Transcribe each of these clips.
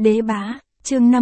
Đế bá, chương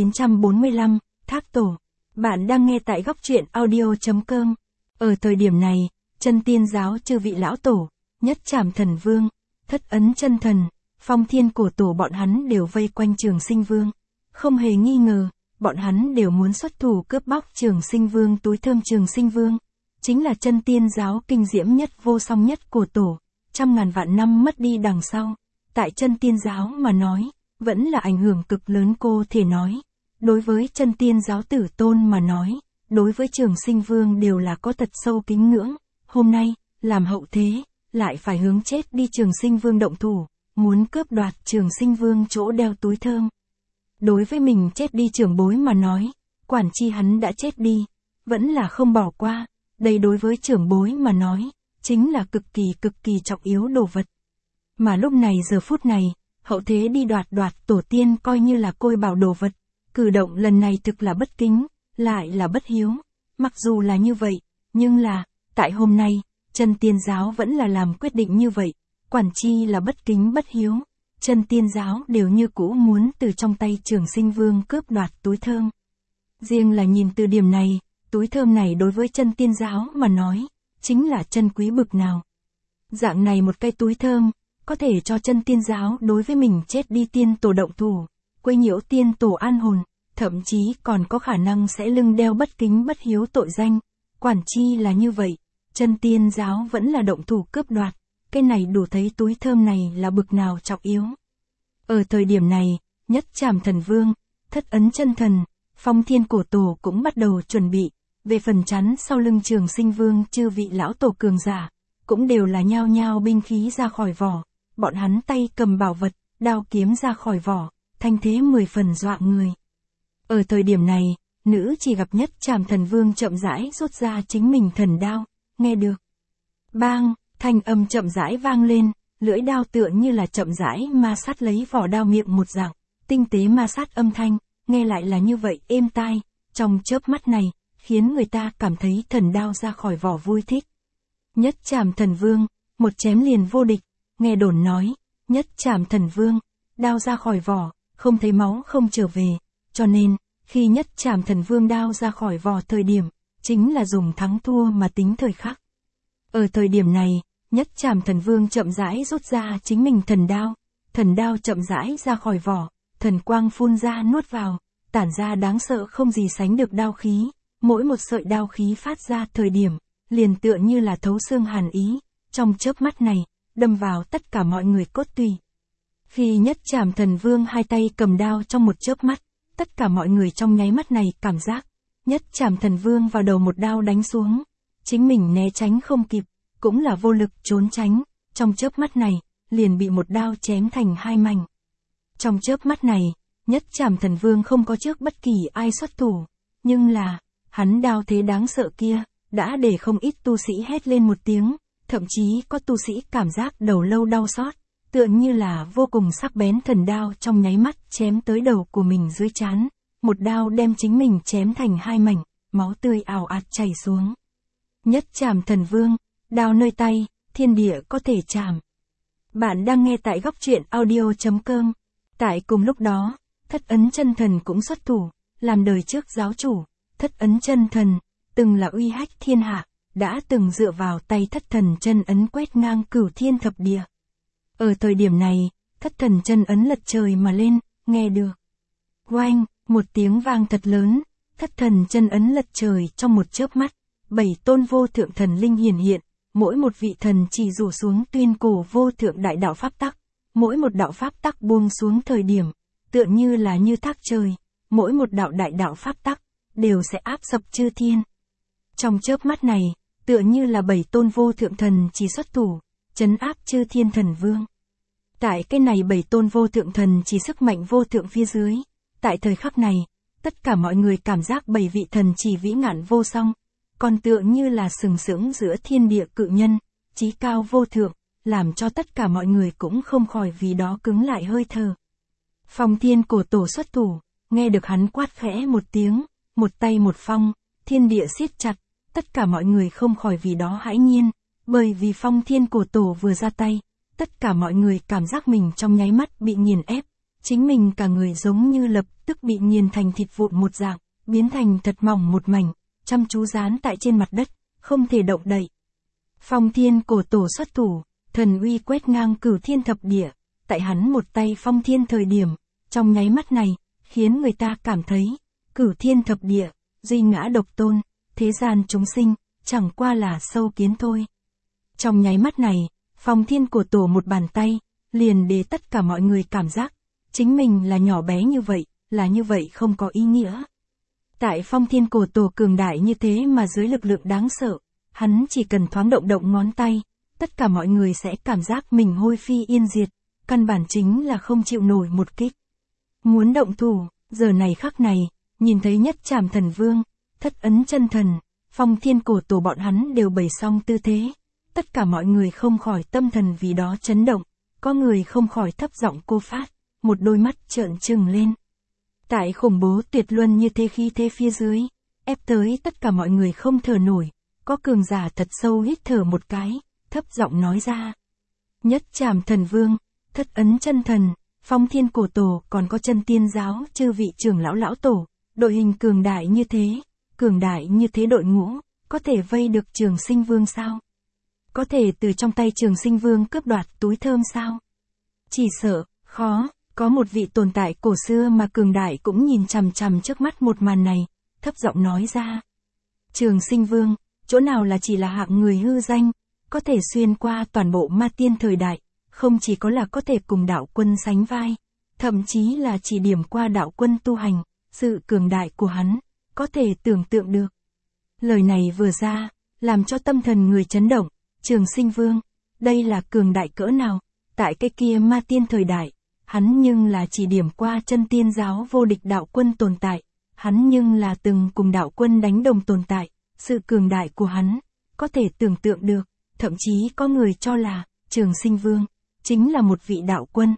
5945, Thác Tổ. Bạn đang nghe tại góc truyện audio.com. Ở thời điểm này, chân tiên giáo chư vị lão tổ, Nhất Trảm Thần Vương, Thất Ấn Chân Thần, Phong Thiên Cổ Tổ bọn hắn đều vây quanh Trường Sinh Vương. Không hề nghi ngờ, bọn hắn đều muốn xuất thủ cướp bóc Trường Sinh Vương túi thơm. Trường Sinh Vương chính là chân tiên giáo kinh diễm nhất vô song nhất cổ tổ, trăm ngàn vạn năm mất đi đằng sau. Tại chân tiên giáo mà nói, vẫn là ảnh hưởng cực lớn. Cô thể nói, đối với chân tiên giáo tử tôn mà nói, đối với Trường Sinh Vương đều là có thật sâu kính ngưỡng. Hôm nay, làm hậu thế, lại phải hướng chết đi Trường Sinh Vương động thủ, muốn cướp đoạt Trường Sinh Vương chỗ đeo túi thơm. Đối với mình chết đi trưởng bối mà nói, quản chi hắn đã chết đi, vẫn là không bỏ qua. Đây đối với trưởng bối mà nói, chính là cực kỳ trọng yếu đồ vật. Mà lúc này giờ phút này, hậu thế đi đoạt tổ tiên coi như là côi bảo đồ vật. Cử động lần này thực là bất kính, lại là bất hiếu. Mặc dù là như vậy, nhưng là, tại hôm nay, chân tiên giáo vẫn là làm quyết định như vậy. Quản chi là bất kính bất hiếu, chân tiên giáo đều như cũ muốn từ trong tay Trường Sinh Vương cướp đoạt túi thơm. Riêng là nhìn từ điểm này, túi thơm này đối với chân tiên giáo mà nói, chính là chân quý bực nào. Dạng này một cây túi thơm, có thể cho chân tiên giáo đối với mình chết đi tiên tổ động thủ, quấy nhiễu tiên tổ an hồn, thậm chí còn có khả năng sẽ lưng đeo bất kính bất hiếu tội danh. Quản chi là như vậy, chân tiên giáo vẫn là động thủ cướp đoạt, cái này đủ thấy túi thơm này là bực nào trọng yếu. Ở thời điểm này, Nhất Trảm Thần Vương, Thất Ấn Chân Thần, Phong Thiên Cổ Tổ cũng bắt đầu chuẩn bị, về phần chắn sau lưng Trường Sinh Vương chư vị lão tổ cường giả, cũng đều là nhao nhao binh khí ra khỏi vỏ, bọn hắn tay cầm bảo vật, đao kiếm ra khỏi vỏ, thanh thế 10 phần dọa người. Ở thời điểm này, nữ chỉ gặp Nhất Trảm Thần Vương chậm rãi rút ra chính mình thần đao, nghe được. Bang, thanh âm chậm rãi vang lên, lưỡi đao tựa như là chậm rãi ma sát lấy vỏ đao miệng một dạng, tinh tế ma sát âm thanh, nghe lại là như vậy êm tai, trong chớp mắt này, khiến người ta cảm thấy thần đao ra khỏi vỏ vui thích. Nhất Trảm Thần Vương, một chém liền vô địch, nghe đồn nói, Nhất Trảm Thần Vương, đao ra khỏi vỏ, không thấy máu không trở về, cho nên, khi Nhất Trảm Thần Vương đao ra khỏi vỏ thời điểm, chính là dùng thắng thua mà tính thời khắc. Ở thời điểm này, Nhất Trảm Thần Vương chậm rãi rút ra chính mình thần đao chậm rãi ra khỏi vỏ, thần quang phun ra nuốt vào, tản ra đáng sợ không gì sánh được đao khí, mỗi một sợi đao khí phát ra thời điểm, liền tựa như là thấu xương hàn ý, trong chớp mắt này, đâm vào tất cả mọi người cốt tủy. Khi Nhất Trảm Thần Vương hai tay cầm đao trong một chớp mắt, tất cả mọi người trong nháy mắt này cảm giác, Nhất Trảm Thần Vương vào đầu một đao đánh xuống, chính mình né tránh không kịp, cũng là vô lực trốn tránh, trong chớp mắt này, liền bị một đao chém thành hai mảnh. Trong chớp mắt này, Nhất Trảm Thần Vương không có trước bất kỳ ai xuất thủ, nhưng là, hắn đao thế đáng sợ kia, đã để không ít tu sĩ hét lên một tiếng, thậm chí có tu sĩ cảm giác đầu lâu đau xót, tựa như là vô cùng sắc bén thần đao trong nháy mắt chém tới đầu của mình dưới trán, một đao đem chính mình chém thành hai mảnh, máu tươi ào ạt chảy xuống. Nhất Trảm Thần Vương, đao nơi tay, thiên địa có thể chạm. Bạn đang nghe tại góc truyện audio.com. Tại cùng lúc đó, Thất Ấn Chân Thần cũng xuất thủ, làm đời trước giáo chủ. Thất Ấn Chân Thần, từng là uy hách thiên hạ, đã từng dựa vào tay Thất Thần Chân Ấn quét ngang cửu thiên thập địa. Ở thời điểm này, Thất Thần Chân Ấn lật trời mà lên, nghe được. Oanh, một tiếng vang thật lớn, Thất Thần Chân Ấn lật trời trong một chớp mắt, 7 tôn vô thượng thần linh hiển hiện, mỗi một vị thần chỉ rủ xuống tuyên cổ vô thượng đại đạo pháp tắc, mỗi một đạo pháp tắc buông xuống thời điểm, tựa như là như thác trời, mỗi một đạo đại đạo pháp tắc, đều sẽ áp sập chư thiên. Trong chớp mắt này, tựa như là 7 tôn vô thượng thần chỉ xuất thủ, trấn áp chư thiên thần vương. Tại cái này 7 tôn vô thượng thần chỉ sức mạnh vô thượng phía dưới, tại thời khắc này, tất cả mọi người cảm giác 7 vị thần chỉ vĩ ngạn vô song, còn tựa như là sừng sững giữa thiên địa cự nhân, chí cao vô thượng, làm cho tất cả mọi người cũng không khỏi vì đó cứng lại hơi thở. Phong Thiên Cổ Tổ xuất thủ, nghe được hắn quát khẽ một tiếng, một tay một phong, thiên địa siết chặt, tất cả mọi người không khỏi vì đó hãi nhiên, bởi vì Phong Thiên Cổ Tổ vừa ra tay, tất cả mọi người cảm giác mình trong nháy mắt bị nghiền ép, chính mình cả người giống như lập tức bị nghiền thành thịt vụn một dạng, biến thành thật mỏng một mảnh, chăm chú dán tại trên mặt đất, không thể động đậy. Phong Thiên Cổ Tổ xuất thủ, thần uy quét ngang cửu thiên thập địa, tại hắn một tay phong thiên thời điểm, trong nháy mắt này, khiến người ta cảm thấy, cửu thiên thập địa, duy ngã độc tôn, thế gian chúng sinh, chẳng qua là sâu kiến thôi. Trong nháy mắt này, Phong Thiên Cổ Tổ một bàn tay, liền để tất cả mọi người cảm giác, chính mình là nhỏ bé như vậy, là như vậy không có ý nghĩa. Tại Phong Thiên Cổ Tổ cường đại như thế mà dưới lực lượng đáng sợ, hắn chỉ cần thoáng động động ngón tay, tất cả mọi người sẽ cảm giác mình hôi phi yên diệt, căn bản chính là không chịu nổi một kích. Muốn động thủ, giờ này khắc này, nhìn thấy Nhất Trảm Thần Vương, Thất Ấn Chân Thần, Phong Thiên Cổ Tổ bọn hắn đều bày xong tư thế, tất cả mọi người không khỏi tâm thần vì đó chấn động, có người không khỏi thấp giọng cô phát, một đôi mắt trợn trừng lên. Tại khủng bố tuyệt luân như thế khí thế phía dưới, ép tới tất cả mọi người không thở nổi, có cường giả thật sâu hít thở một cái, thấp giọng nói ra. Nhất Trảm Thần Vương, Thất Ấn Chân Thần, Phong Thiên Cổ Tổ còn có Chân Tiên Giáo chư vị trưởng lão lão tổ, đội hình cường đại như thế đội ngũ, có thể vây được Trường Sinh Vương sao? Có thể từ trong tay Trường Sinh Vương cướp đoạt túi thơm sao? Chỉ sợ, khó, có một vị tồn tại cổ xưa mà cường đại cũng nhìn chằm chằm trước mắt một màn này, thấp giọng nói ra. Trường Sinh Vương, chỗ nào là chỉ là hạng người hư danh, có thể xuyên qua toàn bộ ma tiên thời đại, không chỉ có là có thể cùng đạo quân sánh vai, thậm chí là chỉ điểm qua đạo quân tu hành, sự cường đại của hắn, có thể tưởng tượng được. Lời này vừa ra, làm cho tâm thần người chấn động, Trường Sinh Vương, đây là cường đại cỡ nào, tại cái kia ma tiên thời đại, hắn nhưng là chỉ điểm qua Chân Tiên Giáo vô địch đạo quân tồn tại, hắn nhưng là từng cùng đạo quân đánh đồng tồn tại, sự cường đại của hắn, có thể tưởng tượng được, thậm chí có người cho là, Trường Sinh Vương, chính là một vị đạo quân.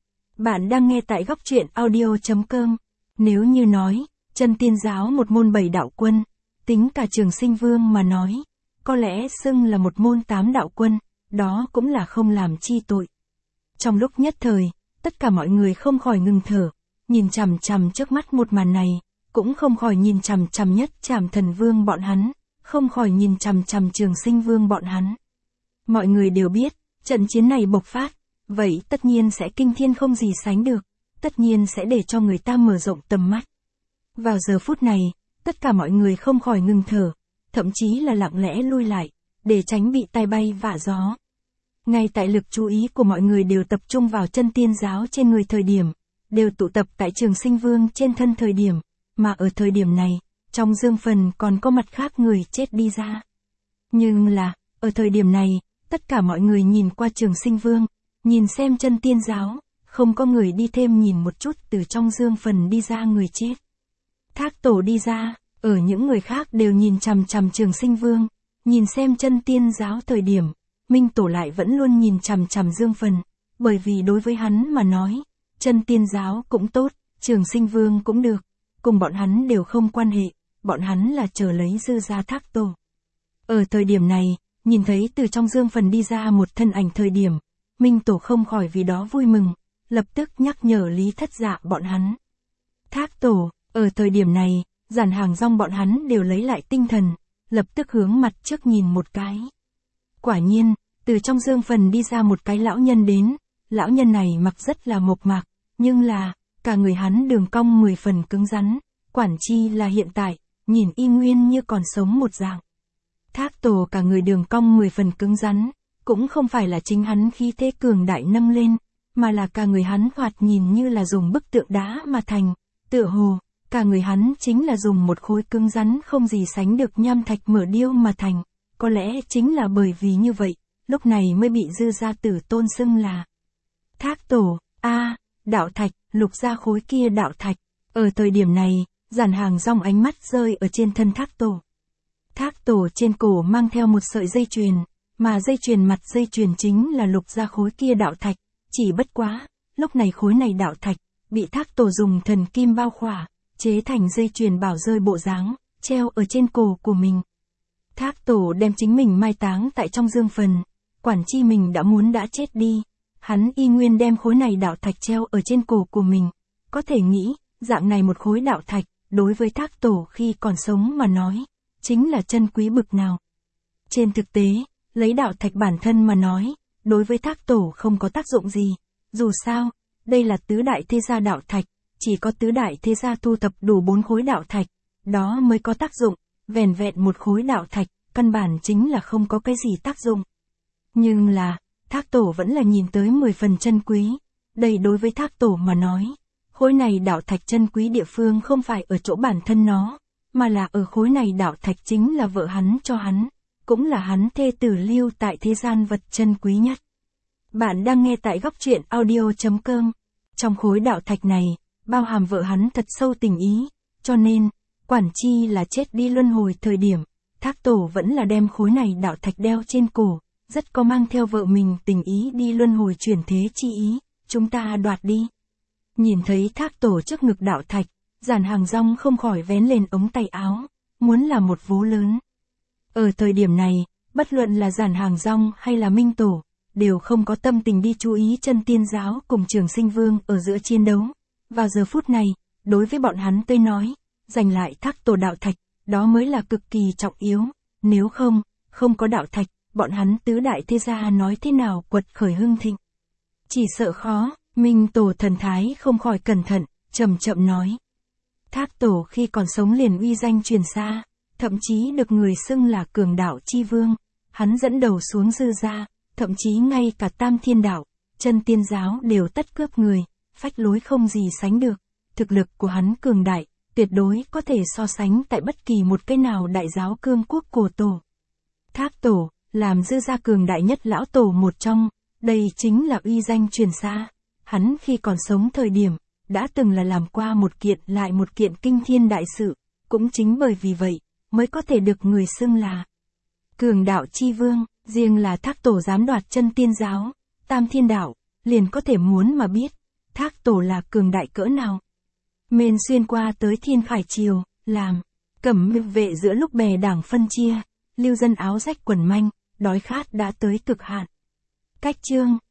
Bạn đang nghe tại góc truyện audio.com, nếu như nói, Chân Tiên Giáo một môn 7 đạo quân, tính cả Trường Sinh Vương mà nói, có lẽ xưng là một môn 8 đạo quân, đó cũng là không làm chi tội. Trong lúc nhất thời, tất cả mọi người không khỏi ngừng thở, nhìn chằm chằm trước mắt một màn này, cũng không khỏi nhìn chằm chằm Nhất Trảm Thần Vương bọn hắn, không khỏi nhìn chằm chằm Trường Sinh Vương bọn hắn. Mọi người đều biết, trận chiến này bộc phát, vậy tất nhiên sẽ kinh thiên không gì sánh được, tất nhiên sẽ để cho người ta mở rộng tầm mắt. Vào giờ phút này, tất cả mọi người không khỏi ngừng thở, thậm chí là lặng lẽ lui lại, để tránh bị tai bay vạ gió. Ngay tại lực chú ý của mọi người đều tập trung vào Chân Tiên Giáo trên người thời điểm, đều tụ tập tại Trường Sinh Vương trên thân thời điểm, mà ở thời điểm này, trong dương phần còn có mặt khác người chết đi ra. Nhưng là, ở thời điểm này, tất cả mọi người nhìn qua Trường Sinh Vương, nhìn xem Chân Tiên Giáo, không có người đi thêm nhìn một chút từ trong dương phần đi ra người chết. Thác Tổ đi ra, ở những người khác đều nhìn chằm chằm Trường Sinh Vương, nhìn xem Chân Tiên Giáo thời điểm, Minh Tổ lại vẫn luôn nhìn chằm chằm dương phần, bởi vì đối với hắn mà nói, Chân Tiên Giáo cũng tốt, Trường Sinh Vương cũng được, cùng bọn hắn đều không quan hệ, bọn hắn là chờ lấy dư ra Thác Tổ. Ở thời điểm này, nhìn thấy từ trong dương phần đi ra một thân ảnh thời điểm, Minh Tổ không khỏi vì đó vui mừng, lập tức nhắc nhở Lý Thất Dạ bọn hắn. Thác Tổ, ở thời điểm này, Giản Hàng Rong bọn hắn đều lấy lại tinh thần, lập tức hướng mặt trước nhìn một cái. Quả nhiên, từ trong dương phần đi ra một cái lão nhân đến, lão nhân này mặc rất là mộc mạc, nhưng là, cả người hắn đường cong 10 phần cứng rắn, quản chi là hiện tại, nhìn y nguyên như còn sống một dạng. Thác Tổ cả người đường cong 10 phần cứng rắn, cũng không phải là chính hắn khí thế cường đại nâng lên, mà là cả người hắn thoạt nhìn như là dùng bức tượng đá mà thành, tựa hồ, cả người hắn chính là dùng một khối cứng rắn không gì sánh được nham thạch mở điêu mà thành, có lẽ chính là bởi vì như vậy, lúc này mới bị Dư Gia Tử tôn xưng là Thác Tổ. Đạo thạch, lục ra khối kia đạo thạch. Ở thời điểm này, Giản Hàng Rong ánh mắt rơi ở trên thân Thác Tổ. Thác Tổ trên cổ mang theo một sợi dây chuyền, mà dây chuyền mặt dây chuyền chính là lục ra khối kia đạo thạch, chỉ bất quá, lúc này khối này đạo thạch, bị Thác Tổ dùng thần kim bao khỏa, chế thành dây chuyền bảo rơi bộ dáng, treo ở trên cổ của mình. Thác Tổ đem chính mình mai táng tại trong dương phần, quản chi mình đã chết đi. hắn y nguyên đem khối này đạo thạch treo ở trên cổ của mình. Có thể nghĩ, dạng này một khối đạo thạch, đối với Thác Tổ khi còn sống mà nói, chính là chân quý bực nào. Trên thực tế, lấy đạo thạch bản thân mà nói, đối với Thác Tổ không có tác dụng gì. Dù sao, đây là tứ đại thế gia đạo thạch, chỉ có tứ đại thế gia thu thập đủ 4 khối đạo thạch, đó mới có tác dụng, vẻn vẹn một khối đạo thạch, căn bản chính là không có cái gì tác dụng. Nhưng là, Thác Tổ vẫn là nhìn tới 10 phần chân quý, đây đối với Thác Tổ mà nói, khối này đạo thạch chân quý địa phương không phải ở chỗ bản thân nó, mà là ở khối này đạo thạch chính là vợ hắn cho hắn, cũng là hắn thê tử lưu tại thế gian vật chân quý nhất. Bạn đang nghe tại góc truyện audio.com. Trong khối đạo thạch này, bao hàm vợ hắn thật sâu tình ý, cho nên, quản chi là chết đi luân hồi thời điểm, Thác Tổ vẫn là đem khối này đạo thạch đeo trên cổ, rất có mang theo vợ mình tình ý đi luân hồi chuyển thế chi ý, chúng ta đoạt đi. Nhìn thấy Thác Tổ trước ngực đạo thạch, Giản Hàng Rong không khỏi vén lên ống tay áo, muốn là một vố lớn. Ở thời điểm này, bất luận là Giản Hàng Rong hay là Minh Tổ, đều không có tâm tình đi chú ý Chân Tiên giáo cùng Trường Sinh Vương ở giữa chiến đấu. Vào giờ phút này, đối với bọn hắn tới nói, giành lại Thác Tổ đạo thạch, đó mới là cực kỳ trọng yếu, nếu không, không có đạo thạch, bọn hắn tứ đại thế gia nói thế nào quật khởi hưng thịnh. Chỉ sợ khó, Minh Tổ thần thái không khỏi cẩn thận, chậm chậm nói. Thác Tổ khi còn sống liền uy danh truyền xa, thậm chí được người xưng là cường đạo chi vương, hắn dẫn đầu xuống dư gia, thậm chí ngay cả Tam Thiên đạo, Chân Tiên giáo đều tất cướp người, phách lối không gì sánh được, thực lực của hắn cường đại, tuyệt đối có thể so sánh tại bất kỳ một cái nào đại giáo cương quốc cổ tổ. Thác Tổ, làm dư gia cường đại nhất lão tổ một trong, đây chính là uy danh truyền xa, hắn khi còn sống thời điểm, đã từng là làm qua một kiện lại một kiện kinh thiên đại sự, cũng chính bởi vì vậy, mới có thể được người xưng là cường đạo chi vương, riêng là Thác Tổ dám đoạt Chân Tiên giáo, Tam Thiên đạo, liền có thể muốn mà biết, Thác Tổ là cường đại cỡ nào. Mên xuyên qua tới Thiên Khải Triều, làm cẩm vệ giữa lúc bè đảng phân chia, lưu dân áo rách quần manh, đói khát đã tới cực hạn. Cách chương